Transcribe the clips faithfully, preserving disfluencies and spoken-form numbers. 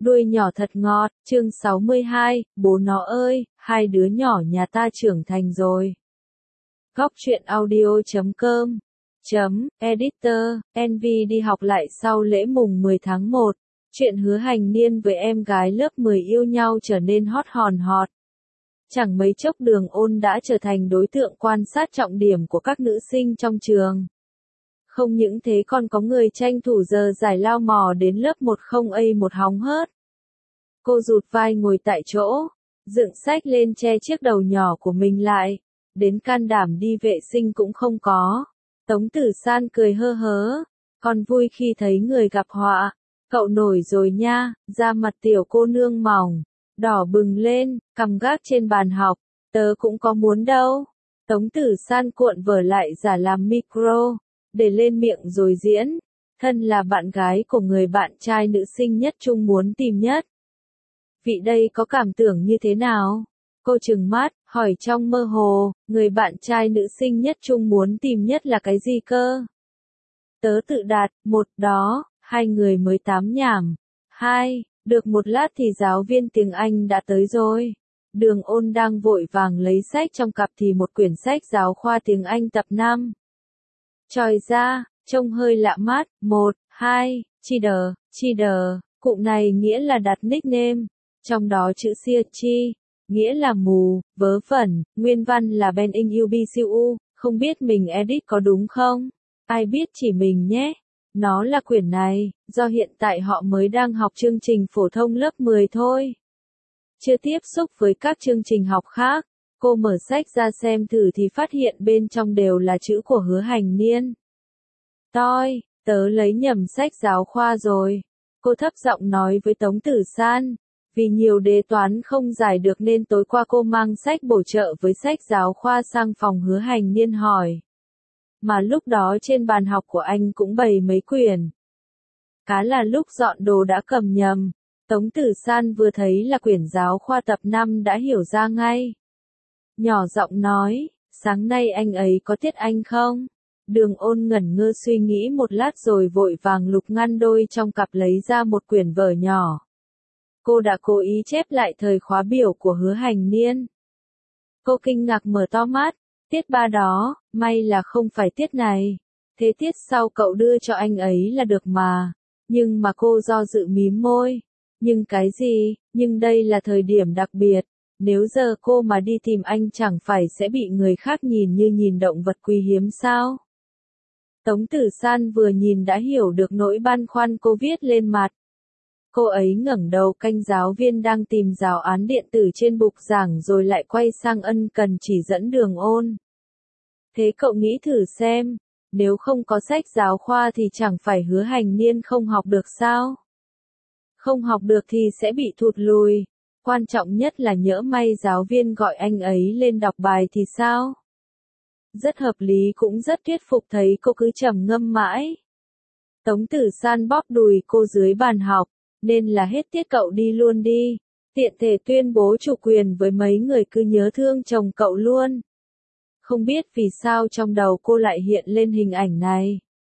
Đuôi nhỏ thật ngọt, chương sáu mươi hai, bố nó ơi, hai đứa nhỏ nhà ta trưởng thành rồi. Góc truyện audio chấm com chấm editor, en vê đi học lại sau lễ mùng mười tháng một. Chuyện Hứa Hành Niên với em gái lớp mười yêu nhau trở nên hot hòn hot. Chẳng mấy chốc Đường Ôn đã trở thành đối tượng quan sát trọng điểm của các nữ sinh trong trường. Không những thế còn có người tranh thủ giờ giải lao mò đến lớp một không a một hóng hớt. Cô rụt vai ngồi tại chỗ, dựng sách lên che chiếc đầu nhỏ của mình lại, đến can đảm đi vệ sinh cũng không có. Tống Tử San cười hơ hớ, còn vui khi thấy người gặp họa. Cậu nổi rồi nha, da mặt tiểu cô nương mỏng, đỏ bừng lên, cằm gác trên bàn học, tớ cũng có muốn đâu. Tống Tử San cuộn vở lại giả làm micro, để lên miệng rồi diễn, thân là bạn gái của người bạn trai nữ sinh nhất Trung muốn tìm nhất. Vị đây có cảm tưởng như thế nào? Cô trừng mắt, hỏi trong mơ hồ, người bạn trai nữ sinh nhất Trung muốn tìm nhất là cái gì cơ? Tớ tự đạt, một đó, hai người mới tám nhảm. Hai, được một lát thì giáo viên tiếng Anh đã tới rồi. Đường Ôn đang vội vàng lấy sách trong cặp thì một quyển sách giáo khoa tiếng Anh tập năm. Chòi ra, trông hơi lạ mắt, một, hai, cheater, cheater, cụm này nghĩa là đặt nickname, trong đó chữ sia chi, nghĩa là mù, vớ vẩn, nguyên văn là Ben in u bi siêu u, không biết mình edit có đúng không? Ai biết chỉ mình nhé. Nó là quyển này, do hiện tại họ mới đang học chương trình phổ thông lớp mười thôi. Chưa tiếp xúc với các chương trình học khác, cô mở sách ra xem thử thì phát hiện bên trong đều là chữ của Hứa Hành Niên. Toi, tớ lấy nhầm sách giáo khoa rồi. Cô thấp giọng nói với Tống Tử San. Vì nhiều đề toán không giải được nên tối qua cô mang sách bổ trợ với sách giáo khoa sang phòng Hứa Hành Niên hỏi. Mà lúc đó trên bàn học của anh cũng bày mấy quyển. Cá là lúc dọn đồ đã cầm nhầm. Tống Tử San vừa thấy là quyển giáo khoa tập năm đã hiểu ra ngay. Nhỏ giọng nói, sáng nay anh ấy có tiết Anh không? Đường Ôn ngẩn ngơ suy nghĩ một lát rồi vội vàng lục ngăn đôi trong cặp lấy ra một quyển vở nhỏ. Cô đã cố ý chép lại thời khóa biểu của Hứa Hành Niên. Cô kinh ngạc mở to mắt, tiết ba đó, may là không phải tiết này. Thế tiết sau cậu đưa cho anh ấy là được mà. Nhưng mà cô do dự mím môi. Nhưng cái gì, nhưng đây là thời điểm đặc biệt. Nếu giờ cô mà đi tìm anh chẳng phải sẽ bị người khác nhìn như nhìn động vật quý hiếm sao? Tống Tử San vừa nhìn đã hiểu được nỗi băn khoăn cô viết lên mặt. Cô ấy ngẩng đầu canh giáo viên đang tìm giáo án điện tử trên bục giảng rồi lại quay sang ân cần chỉ dẫn Đường Ôn. Thế cậu nghĩ thử xem, nếu không có sách giáo khoa thì chẳng phải Hứa Hành Niên không học được sao? Không học được thì sẽ bị thụt lùi. Quan trọng nhất là nhỡ may giáo viên gọi anh ấy lên đọc bài thì sao? Rất hợp lý cũng rất thuyết phục thấy cô cứ trầm ngâm mãi. Tống Tử San bóp đùi cô dưới bàn học, nên là hết tiết cậu đi luôn đi. Tiện thể tuyên bố chủ quyền với mấy người cứ nhớ thương chồng cậu luôn. Không biết vì sao trong đầu cô lại hiện lên hình ảnh này.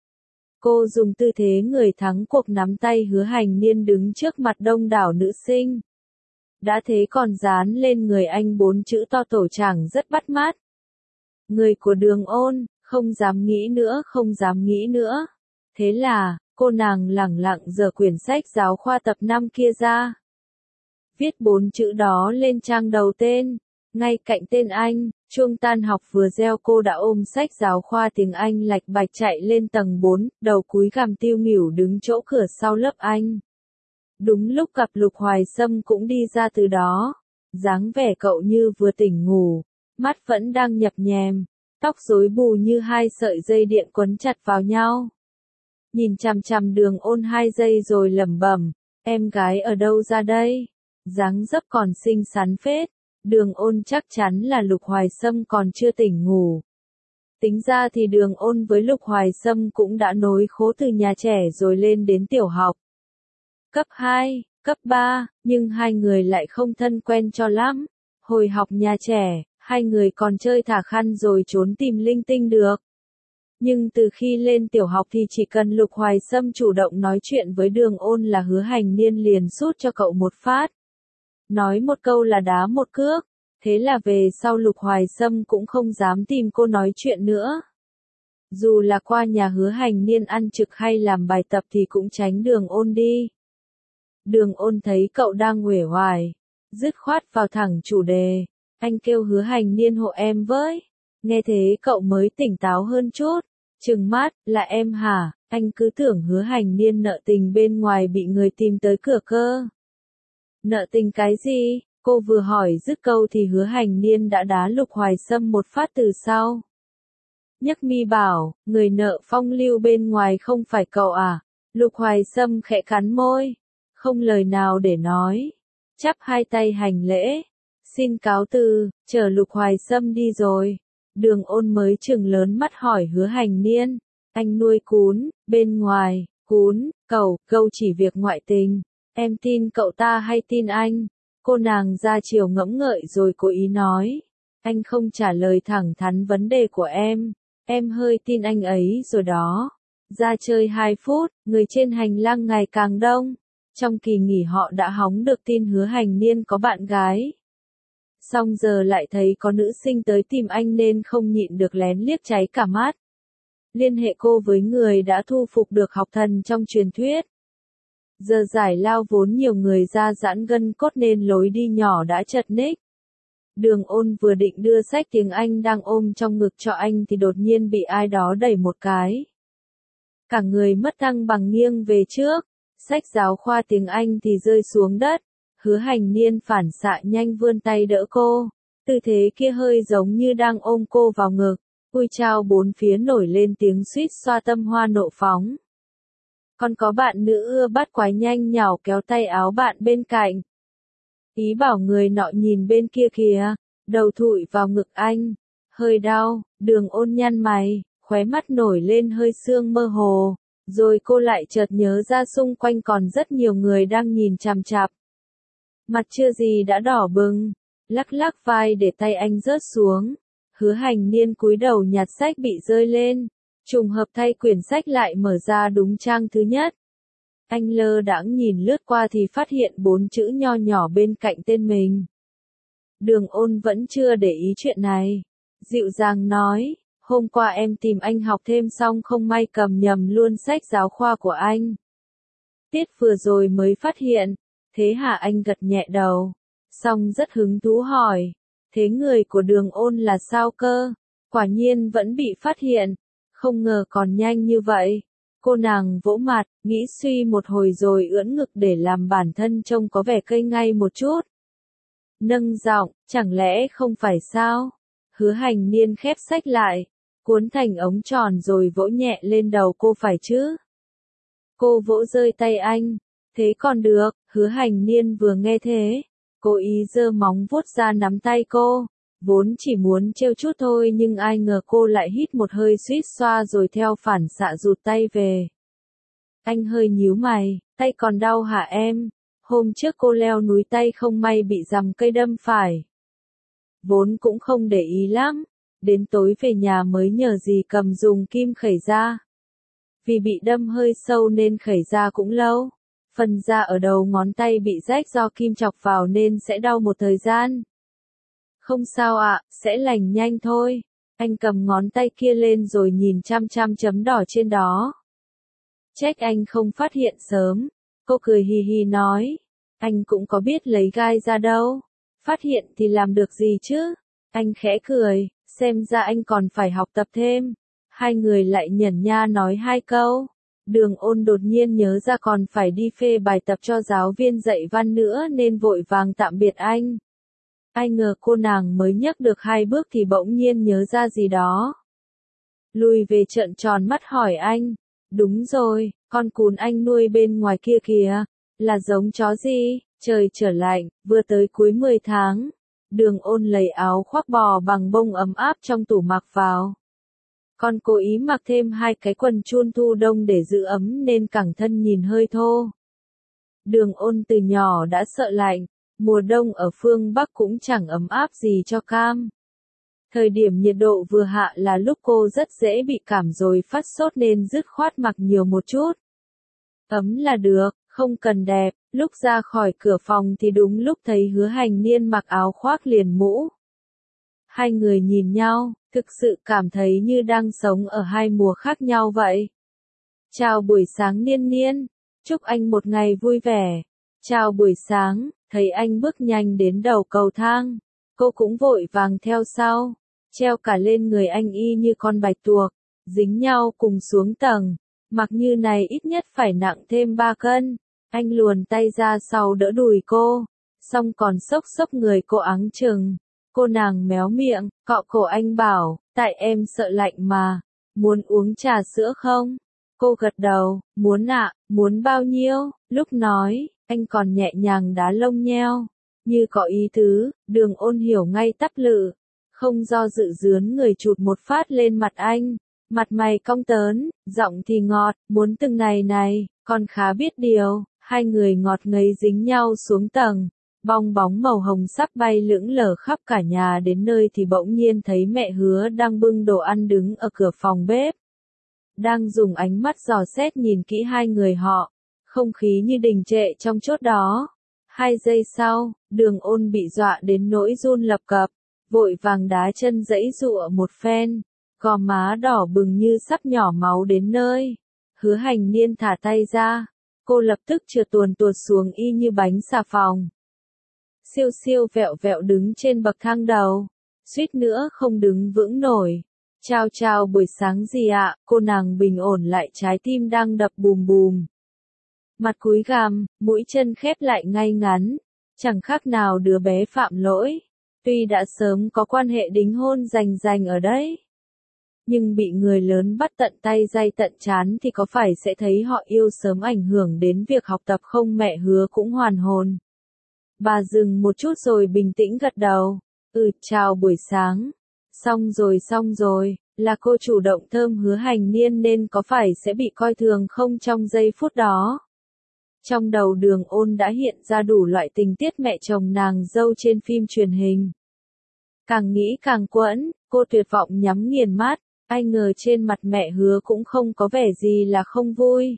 Cô dùng tư thế người thắng cuộc nắm tay Hứa Hành Niên đứng trước mặt đông đảo nữ sinh. Đã thế còn dán lên người anh bốn chữ to tổ chảng rất bắt mắt. Người của Đường Ôn, không dám nghĩ nữa không dám nghĩ nữa. Thế là, cô nàng lẳng lặng giở quyển sách giáo khoa tập năm kia ra. Viết bốn chữ đó lên trang đầu tên, ngay cạnh tên anh, chuông tan học vừa reo cô đã ôm sách giáo khoa tiếng Anh lạch bạch chạy lên tầng bốn, đầu cúi gằm tiêu nghỉu đứng chỗ cửa sau lớp anh. Đúng lúc gặp Lục Hoài Sâm cũng đi ra từ đó, dáng vẻ cậu như vừa tỉnh ngủ, mắt vẫn đang nhập nhèm, tóc rối bù như hai sợi dây điện quấn chặt vào nhau. Nhìn chằm chằm Đường Ôn hai giây rồi lẩm bẩm, em gái ở đâu ra đây? Dáng dấp còn xinh xắn phết. Đường Ôn chắc chắn là Lục Hoài Sâm còn chưa tỉnh ngủ. Tính ra thì Đường Ôn với Lục Hoài Sâm cũng đã nối khố từ nhà trẻ rồi lên đến tiểu học. Cấp hai, cấp ba, nhưng hai người lại không thân quen cho lắm. Hồi học nhà trẻ, hai người còn chơi thả khăn rồi trốn tìm linh tinh được. Nhưng từ khi lên tiểu học thì chỉ cần Lục Hoài Sâm chủ động nói chuyện với Đường Ôn là Hứa Hành Niên liền sút cho cậu một phát. Nói một câu là đá một cước, thế là về sau Lục Hoài Sâm cũng không dám tìm cô nói chuyện nữa. Dù là qua nhà Hứa Hành Niên ăn trực hay làm bài tập thì cũng tránh Đường Ôn đi. Đường Ôn thấy cậu đang uể oải, dứt khoát vào thẳng chủ đề, anh kêu Hứa Hành Niên hộ em với. Nghe thế cậu mới tỉnh táo hơn chút, trừng mắt, là em hả, anh cứ tưởng Hứa Hành Niên nợ tình bên ngoài bị người tìm tới cửa cơ. Nợ tình cái gì? Cô vừa hỏi dứt câu thì Hứa Hành Niên đã đá Lục Hoài Sâm một phát từ sau. Nhắc mi bảo, người nợ phong lưu bên ngoài không phải cậu à? Lục Hoài Sâm khẽ cắn môi, không lời nào để nói, chắp hai tay hành lễ, xin cáo từ, chờ Lục Hoài Sâm đi rồi. Đường Ôn mới chừng lớn mắt hỏi Hứa Hành Niên, anh nuôi cún, bên ngoài, cún, cẩu, câu chỉ việc ngoại tình, em tin cậu ta hay tin anh? Cô nàng ra chiều ngẫm ngợi rồi cố ý nói, anh không trả lời thẳng thắn vấn đề của em, em hơi tin anh ấy rồi đó. Ra chơi hai phút, người trên hành lang ngày càng đông, trong kỳ nghỉ họ đã hóng được tin Hứa Hành Niên có bạn gái. Xong giờ lại thấy có nữ sinh tới tìm anh nên không nhịn được lén liếc cháy cả mắt. Liên hệ cô với người đã thu phục được học thần trong truyền thuyết. Giờ giải lao vốn nhiều người ra giãn gân cốt nên lối đi nhỏ đã chật ních. Đường Ôn vừa định đưa sách tiếng Anh đang ôm trong ngực cho anh thì đột nhiên bị ai đó đẩy một cái. Cả người mất thăng bằng nghiêng về trước, sách giáo khoa tiếng Anh thì rơi xuống đất. Hứa Hành Niên phản xạ nhanh vươn tay đỡ cô, tư thế kia hơi giống như đang ôm cô vào ngực, ui chao bốn phía nổi lên tiếng suýt xoa tâm hoa nộ phóng. Còn có bạn nữ ưa bắt quái nhanh nhảu kéo tay áo bạn bên cạnh. Ý bảo người nọ nhìn bên kia kìa, đầu thụi vào ngực anh, hơi đau, Đường Ôn nhăn mày, khóe mắt nổi lên hơi sương mơ hồ, rồi cô lại chợt nhớ ra xung quanh còn rất nhiều người đang nhìn chằm chằm. Mặt chưa gì đã đỏ bừng, lắc lắc vai để tay anh rớt xuống. Hứa Hành Niên cúi đầu nhặt sách bị rơi lên, trùng hợp thay quyển sách lại mở ra đúng trang thứ nhất. Anh lơ đãng nhìn lướt qua thì phát hiện bốn chữ nho nhỏ bên cạnh tên mình. Đường Ôn vẫn chưa để ý chuyện này, dịu dàng nói, hôm qua em tìm anh học thêm xong không may cầm nhầm luôn sách giáo khoa của anh. Tiết vừa rồi mới phát hiện. Thế hả? Anh gật nhẹ đầu, xong rất hứng thú hỏi, thế người của Đường Ôn là sao cơ? Quả nhiên vẫn bị phát hiện, không ngờ còn nhanh như vậy. Cô nàng vỗ mặt, nghĩ suy một hồi rồi ưỡn ngực để làm bản thân trông có vẻ cây ngay một chút. Nâng giọng, chẳng lẽ không phải sao? Hứa Hành Niên khép sách lại, cuốn thành ống tròn rồi vỗ nhẹ lên đầu cô phải chứ? Cô vỗ rơi tay anh. Thế còn được, Hứa Hành Niên vừa nghe thế, cố ý giơ móng vuốt ra nắm tay cô, vốn chỉ muốn trêu chút thôi nhưng ai ngờ cô lại hít một hơi suýt xoa rồi theo phản xạ rụt tay về. Anh hơi nhíu mày, tay còn đau hả em? Hôm trước cô leo núi tay không may bị giằm cây đâm phải. Vốn cũng không để ý lắm, đến tối về nhà mới nhờ dì cầm dùng kim khẩy ra. Vì bị đâm hơi sâu nên khẩy ra cũng lâu. Phần da ở đầu ngón tay bị rách do kim chọc vào nên sẽ đau một thời gian. Không sao ạ, à, sẽ lành nhanh thôi. Anh cầm ngón tay kia lên rồi nhìn chăm chăm chấm đỏ trên đó. Trách anh không phát hiện sớm. Cô cười hì hì nói. Anh cũng có biết lấy gai ra đâu. Phát hiện thì làm được gì chứ? Anh khẽ cười, xem ra anh còn phải học tập thêm. Hai người lại nhẩn nha nói hai câu. Đường Ôn đột nhiên nhớ ra còn phải đi phê bài tập cho giáo viên dạy văn nữa nên vội vàng tạm biệt anh. Ai ngờ cô nàng mới nhấc được hai bước thì bỗng nhiên nhớ ra gì đó. Lùi về trợn tròn mắt hỏi anh, đúng rồi, con cún anh nuôi bên ngoài kia kìa, là giống chó gì? Trời trở lạnh, vừa tới cuối mười tháng. Đường Ôn lấy áo khoác bò bằng bông ấm áp trong tủ mặc vào. Con cố ý mặc thêm hai cái quần chun thu đông để giữ ấm nên cẳng thân nhìn hơi thô. Đường Ôn từ nhỏ đã sợ lạnh, mùa đông ở phương Bắc cũng chẳng ấm áp gì cho cam. Thời điểm nhiệt độ vừa hạ là lúc cô rất dễ bị cảm rồi phát sốt nên dứt khoát mặc nhiều một chút. Ấm là được, không cần đẹp. Lúc ra khỏi cửa phòng thì đúng lúc thấy Hứa Hành Niên mặc áo khoác liền mũ. Hai người nhìn nhau, thực sự cảm thấy như đang sống ở hai mùa khác nhau vậy. Chào buổi sáng Niên Niên, chúc anh một ngày vui vẻ. Chào buổi sáng, thấy anh bước nhanh đến đầu cầu thang, cô cũng vội vàng theo sau, treo cả lên người anh y như con bạch tuộc, dính nhau cùng xuống tầng, mặc như này ít nhất phải nặng thêm ba cân. Anh luồn tay ra sau đỡ đùi cô, xong còn xốc xốc người cô ắng chừng. Cô nàng méo miệng, cọ cổ anh bảo, tại em sợ lạnh mà, muốn uống trà sữa không? Cô gật đầu, muốn ạ, muốn bao nhiêu? Lúc nói, anh còn nhẹ nhàng đá lông nheo, như có ý tứ. Đường Ôn hiểu ngay tắp lự, không do dự dướn người chụt một phát lên mặt anh, mặt mày cong tớn, giọng thì ngọt, muốn từng này này, con khá biết điều. Hai người ngọt ngấy dính nhau xuống tầng, bong bóng màu hồng sắp bay lững lờ khắp cả nhà, đến nơi thì bỗng nhiên thấy mẹ Hứa đang bưng đồ ăn đứng ở cửa phòng bếp. Đang dùng ánh mắt dò xét nhìn kỹ hai người họ, không khí như đình trệ trong chốt đó. Hai giây sau, Đường Ôn bị dọa đến nỗi run lập cập, vội vàng đá chân giãy giụa một phen, gò má đỏ bừng như sắp nhỏ máu đến nơi. Hứa Hành Niên thả tay ra. Cô lập tức trượt tuồn tuột xuống y như bánh xà phòng. Siêu siêu vẹo vẹo đứng trên bậc thang đầu, suýt nữa không đứng vững nổi. Chào chào buổi sáng gì ạ, cô nàng bình ổn lại trái tim đang đập bùm bùm. Mặt cúi gằm, mũi chân khép lại ngay ngắn, chẳng khác nào đứa bé phạm lỗi. Tuy đã sớm có quan hệ đính hôn rành rành ở đấy, nhưng bị người lớn bắt tận tay day tận chán thì có phải sẽ thấy họ yêu sớm ảnh hưởng đến việc học tập không? Mẹ Hứa cũng hoàn hồn. Bà dừng một chút rồi bình tĩnh gật đầu. Ừ, chào buổi sáng. Xong rồi xong rồi, là cô chủ động thơm Hứa Hành Niên nên có phải sẽ bị coi thường không trong giây phút đó. Trong đầu Đường Ôn đã hiện ra đủ loại tình tiết mẹ chồng nàng dâu trên phim truyền hình. Càng nghĩ càng quẫn, cô tuyệt vọng nhắm nghiền mắt. Ai ngờ trên mặt mẹ Hứa cũng không có vẻ gì là không vui.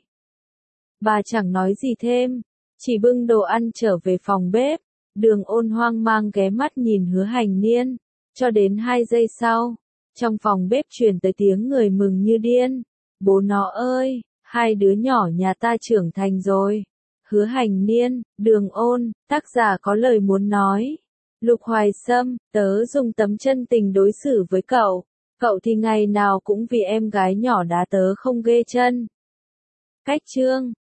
Bà chẳng nói gì thêm, chỉ bưng đồ ăn trở về phòng bếp. Đường Ôn hoang mang ghé mắt nhìn Hứa Hành Niên, cho đến hai giây sau, trong phòng bếp truyền tới tiếng người mừng như điên. Bố nó ơi, hai đứa nhỏ nhà ta trưởng thành rồi. Hứa Hành Niên, Đường Ôn, tác giả có lời muốn nói. Lục Hoài Sâm, tớ dùng tấm chân tình đối xử với cậu. Cậu thì ngày nào cũng vì em gái nhỏ đá tớ không ghê chân. Cách chương